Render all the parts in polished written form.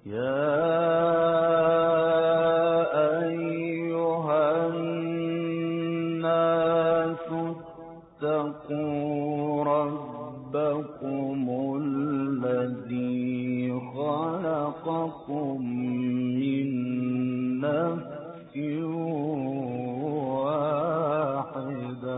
يا أيها الناس اتقوا ربكم الذي خلقكم من نفس واحدة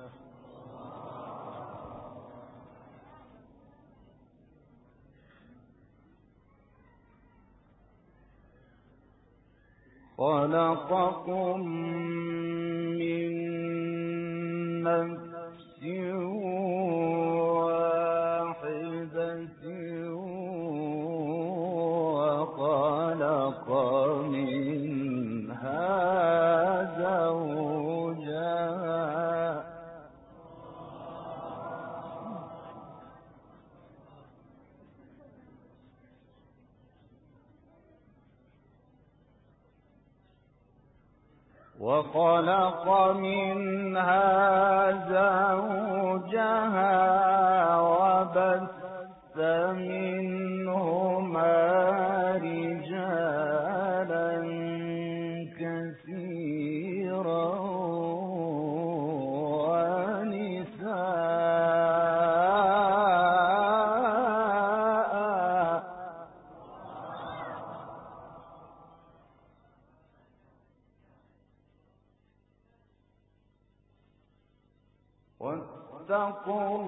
وخلق منها زوجها وبث منهما رجالا كثيرا ونساء واتقوا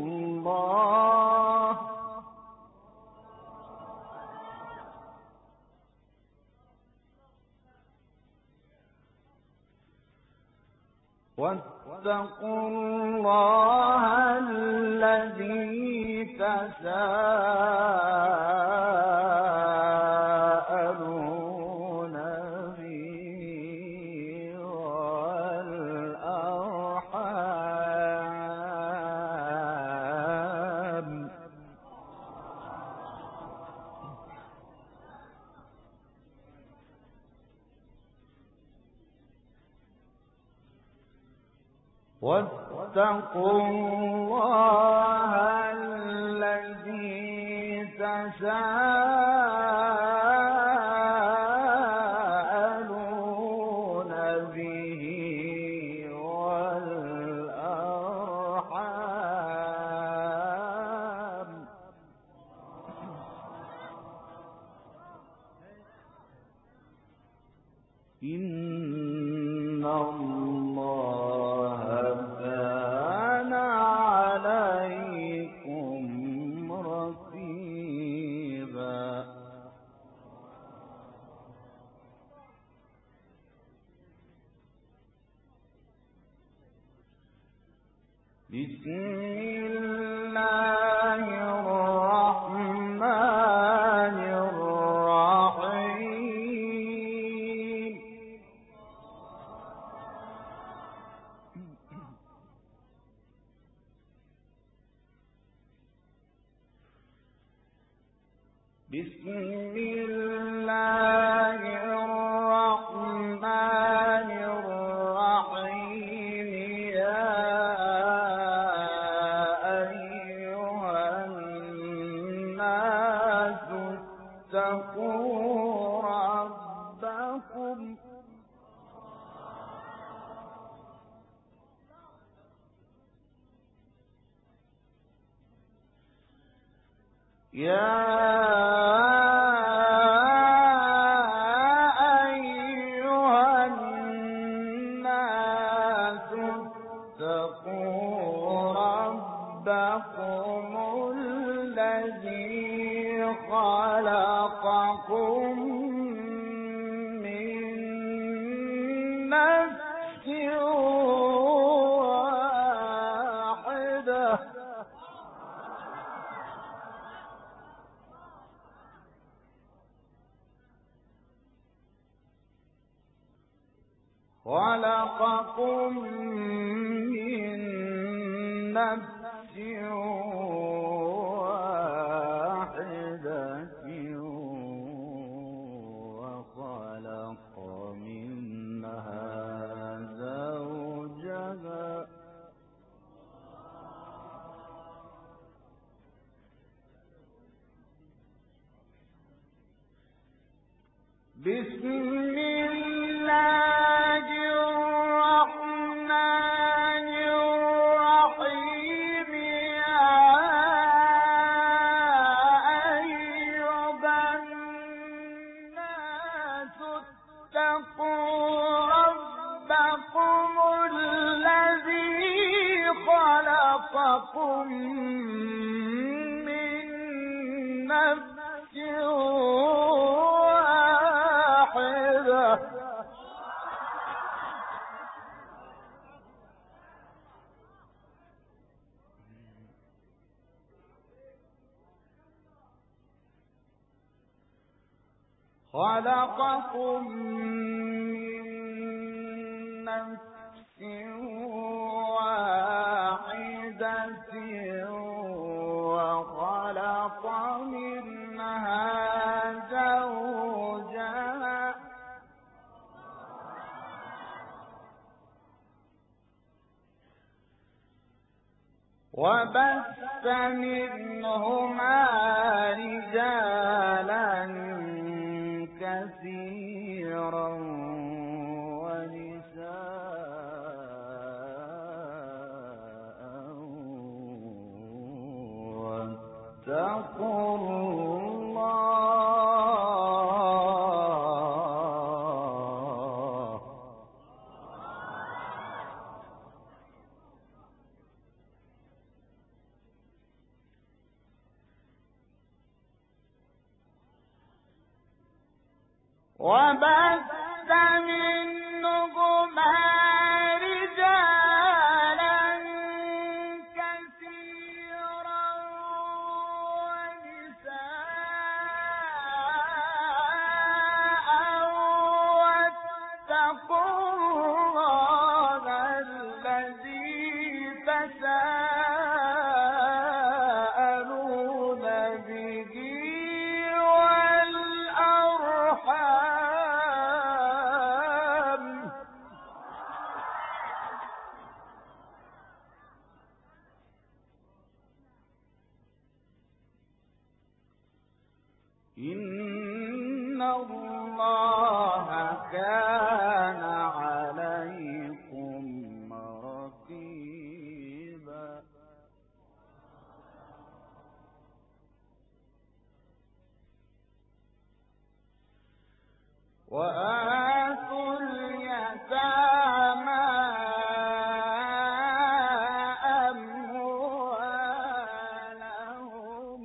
الله الذي تساءلون به والأرحام واتقوا الله الذي تساءلون به والأرحام إن الله كان عليكم رقيبا بسم الله الرحمن الرحيم بسم الله الرحمن الرحيم يا أيها الناس اتقوا ربكم يا أيها الناس اتقوا ربكم الذي خلقكم من نفس واحدة خلقكم من نفس واحدة وخلق منها زوجها بسم الله الرحمن الرحيم يا أيها الناس اتقوا ربكم الذي خلقكم من نفس واحدة خلقكم من نفس واحدة وخلق منها زوجها وبث منهما رجالا كثيرا ونساء واتقوا الله وبث منهما رجالا كثيرا ونساء واتقوا الله الذي تساءلون به والأرحام إن الله كان عليكم رقيبا وآتوا اليتامى أموالهم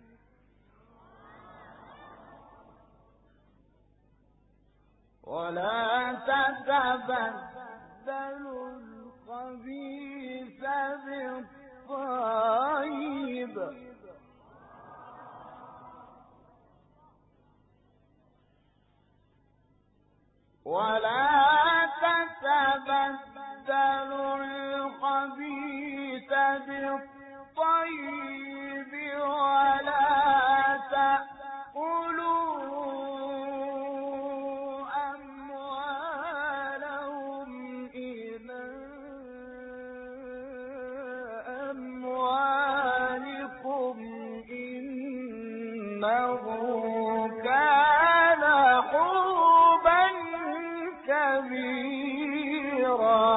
ولا تتبدلوا الخبيث بالطيب ولا تتبدلوا الخبيث بالطيب ولا تأكلوا أموالهم إلى أموالكم إنه كان حوبا كبيرا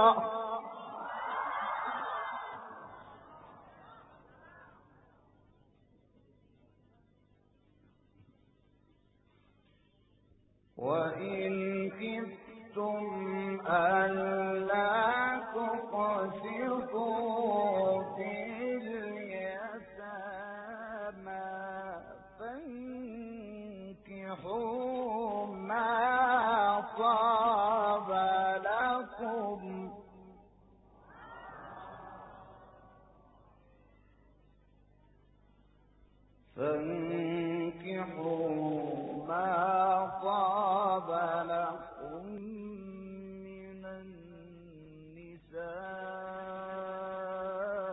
وإن خفتم ألا تقسطوا في اليتامى فانكحوا ما طاب لكم فانكحوا ما طاب لكم من النساء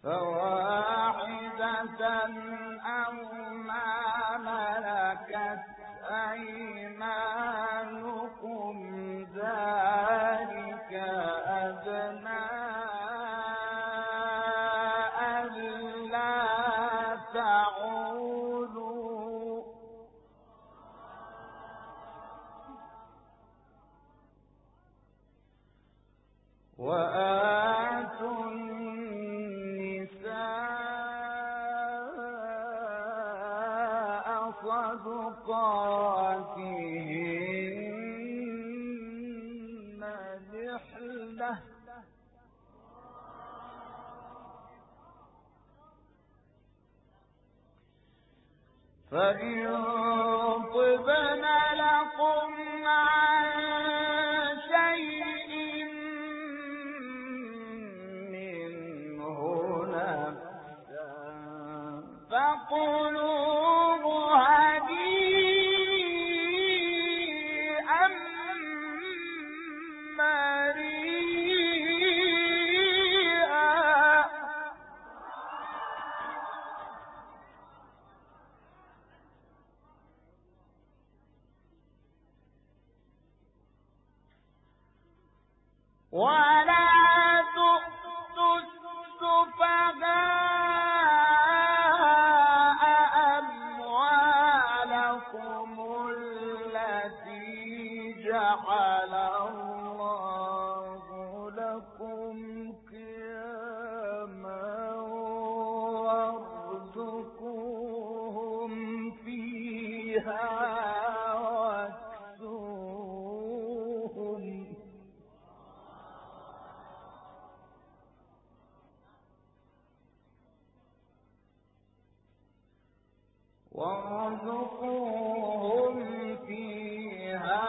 فواحدة أو ما ملكت أيمانكم ذلك أدنى ألا تعولوا وآتوا النساء صدقاتهن نحلة فإن طبن لكم عن شيء منه نفسا فكلوه هنيئا مريئا ولا تؤتوا السفهاء أموالكم التي جعل الله لكم قياما وارزقوهم فيها وارزقوهم فيها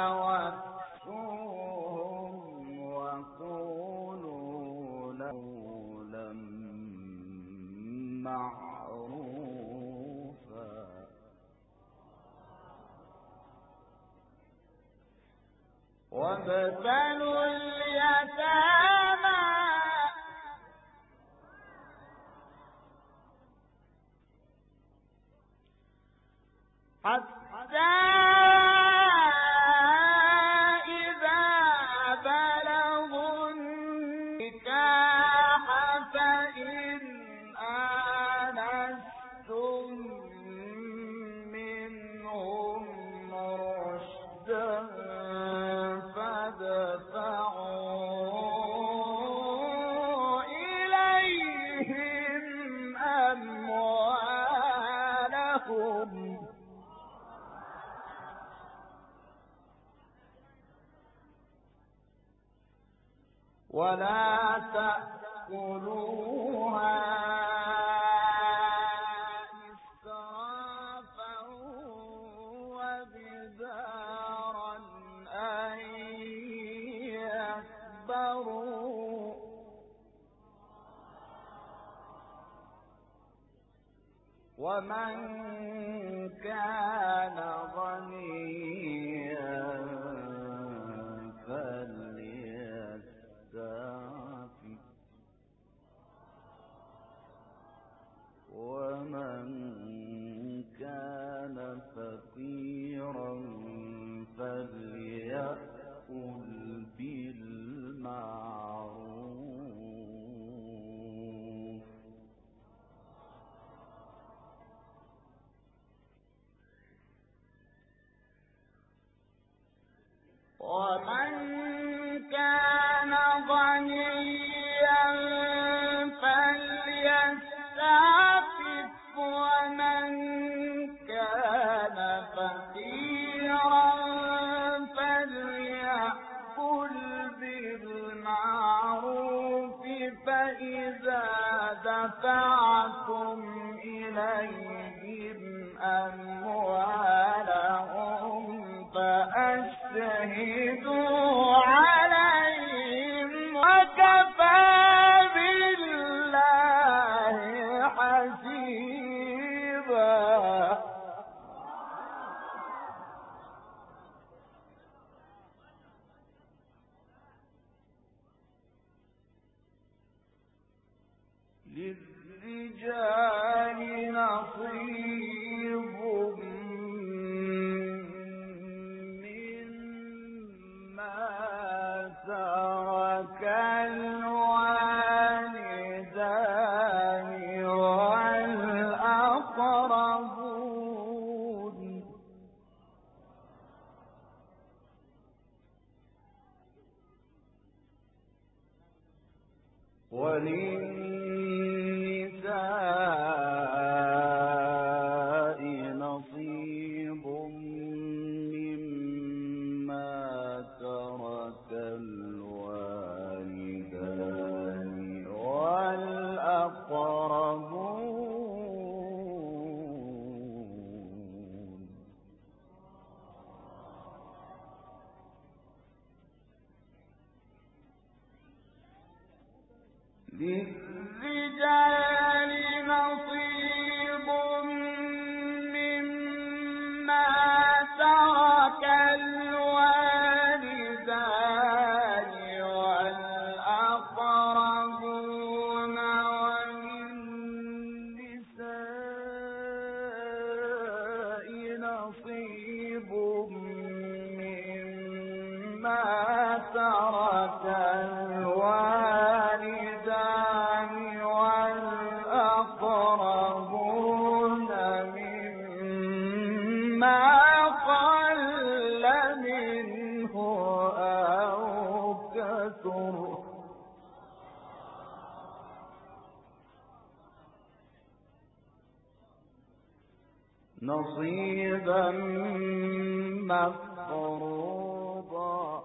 واكسوهم وقولوا قولا معروفا وابتلوا اليتامى حتى إذا بلغوا النكاح فإن آنستم منهم رشدا فادفعوا إليهم أموالهم ولا تأكلوها إسرافا وبدارا أن يكبروا ومن كان غنيا فليستعفف ومن كان فقيرا فليأكل بالمعروف ومن كان غنيا فليستعفف ومن كان فقيرا فليأكل بالمعروف فإذا دفعتم إليهم أموالهم فأشهدوا عليهم وكفى بالله حسيبا للرجال نصيب مما ترك الوالدان والأقربون وللنساء نصيب مما ترك الوالدان والأقربون للرجال نصيب مما ترك الوالدان والأقربون وللنساء نصيب مما ترك الوالدان والأقربون مما قل منه أو كثر نصيبا مفروضا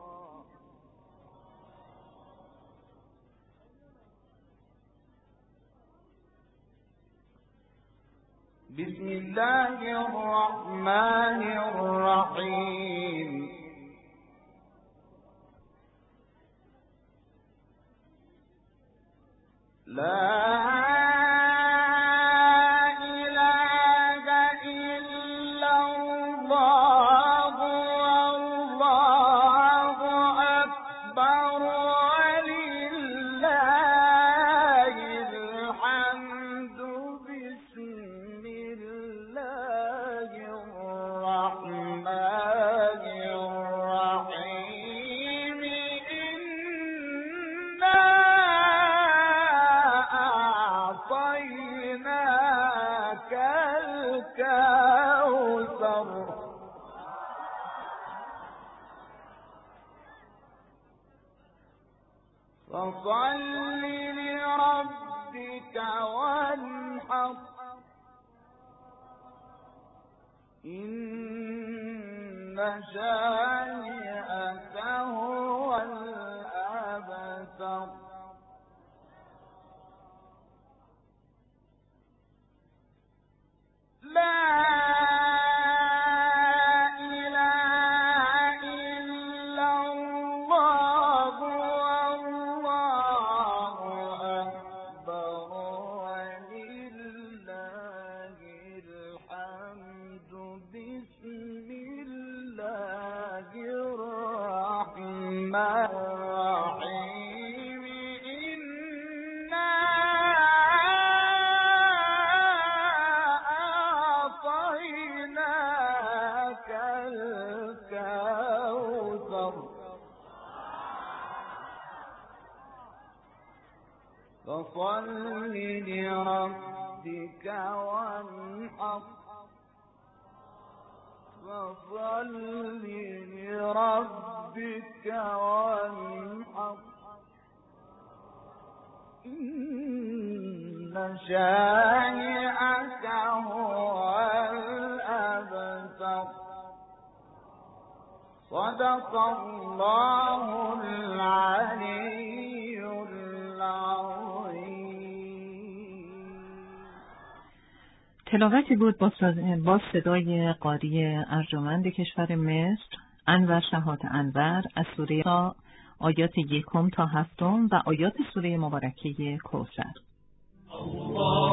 بسم الله الرحمن الرحيم لا إله إلا الله والله أكبر ولله الحمد بسم الله الرحمن الرحيم إنا أعطيناك الكوثر فصل لربك وانحر إن شانئك هو الأبتر لا إله إلا الله والله أكبر ولله الحمد بسم الله الرحمن الرحيم إنا أعطيناك الكوثر فصل لربك وانحر فصل لربك وانحر إن شانئك هو الأبتر صدق الله العلي العظيم. تلاوتی بود با صدای قاری ارجمند کشور مصر انور شهاد انور از سوره آیات 1 تا 7 و آیات سوره مبارکه کوثر.